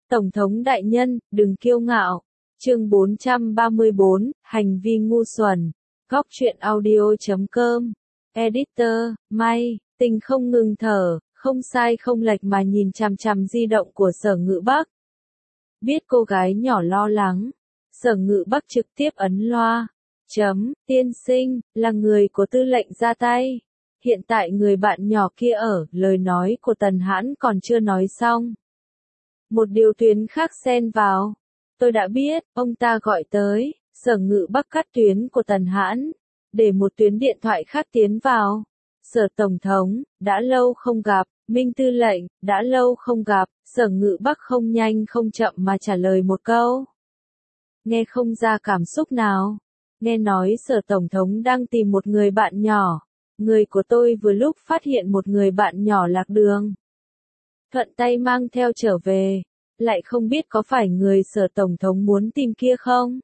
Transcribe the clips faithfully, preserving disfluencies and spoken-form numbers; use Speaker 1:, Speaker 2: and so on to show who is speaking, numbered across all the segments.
Speaker 1: Tổng thống đại nhân, đừng kiêu ngạo. Chương bốn trăm ba mươi bốn, hành vi ngu xuẩn. Góc truyện audio chấm com. Editor, May, Tình không ngừng thở, không sai không lệch mà nhìn chằm chằm di động của Sở Ngự Bắc. Biết cô gái nhỏ lo lắng, Sở Ngự Bắc trực tiếp ấn loa. Chấm, tiên sinh, là người của tư lệnh ra tay. Hiện tại người bạn nhỏ kia ở, lời nói của Tần Hãn còn chưa nói xong. Một điều tuyến khác xen vào. Tôi đã biết, ông ta gọi tới, Sở Ngự Bắc cắt tuyến của Tần Hãn, để một tuyến điện thoại khác tiến vào. Sở Tổng thống, đã lâu không gặp, Minh Tư lệnh, đã lâu không gặp, Sở Ngự Bắc không nhanh không chậm mà trả lời một câu. Nghe không ra cảm xúc nào. Nghe nói Sở Tổng thống đang tìm một người bạn nhỏ. Người của tôi vừa lúc phát hiện một người bạn nhỏ lạc đường. Thuận tay mang theo trở về. Lại không biết có phải người Sở Tổng thống muốn tìm kia không?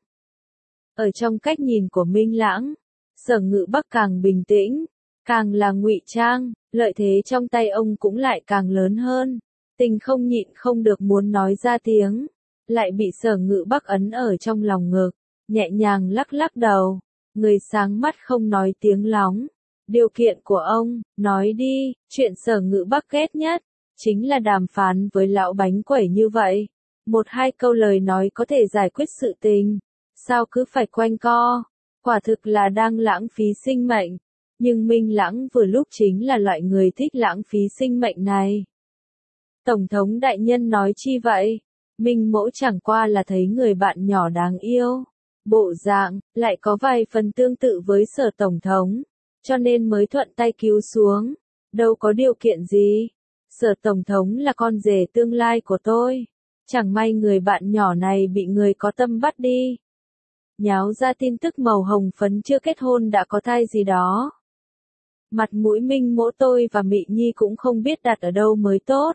Speaker 1: Ở trong cách nhìn của Minh Lãng, Sở Ngự Bắc càng bình tĩnh, càng là ngụy trang, lợi thế trong tay ông cũng lại càng lớn hơn. Tình không nhịn không được muốn nói ra tiếng, lại bị Sở Ngự Bắc ấn ở trong lòng ngực, nhẹ nhàng lắc lắc đầu. Người sáng mắt không nói tiếng lóng. Điều kiện của ông, nói đi, chuyện Sở Ngự Bắc ghét nhất, chính là đàm phán với lão bánh quẩy như vậy. Một hai câu lời nói có thể giải quyết sự tình. Sao cứ phải quanh co? Quả thực là đang lãng phí sinh mệnh. Nhưng Minh Lãng vừa lúc chính là loại người thích lãng phí sinh mệnh này. Tổng thống đại nhân nói chi vậy? Minh Mỗ chẳng qua là thấy người bạn nhỏ đáng yêu. Bộ dạng, lại có vài phần tương tự với Sở Tổng thống. Cho nên mới thuận tay cứu xuống. Đâu có điều kiện gì. Sở Tổng thống là con rể tương lai của tôi. Chẳng may người bạn nhỏ này bị người có tâm bắt đi. Nháo ra tin tức màu hồng phấn chưa kết hôn đã có thai gì đó. Mặt mũi Minh Mỗ tôi và Mị Nhi cũng không biết đặt ở đâu mới tốt.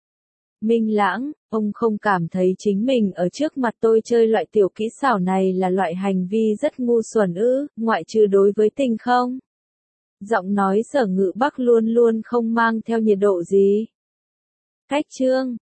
Speaker 1: Minh Lãng, ông không cảm thấy chính mình ở trước mặt tôi chơi loại tiểu kỹ xảo này là loại hành vi rất ngu xuẩn ư, ngoại trừ đối với Tình không? Giọng nói Sở Ngự Bắc luôn luôn không mang theo nhiệt độ gì. Cách chương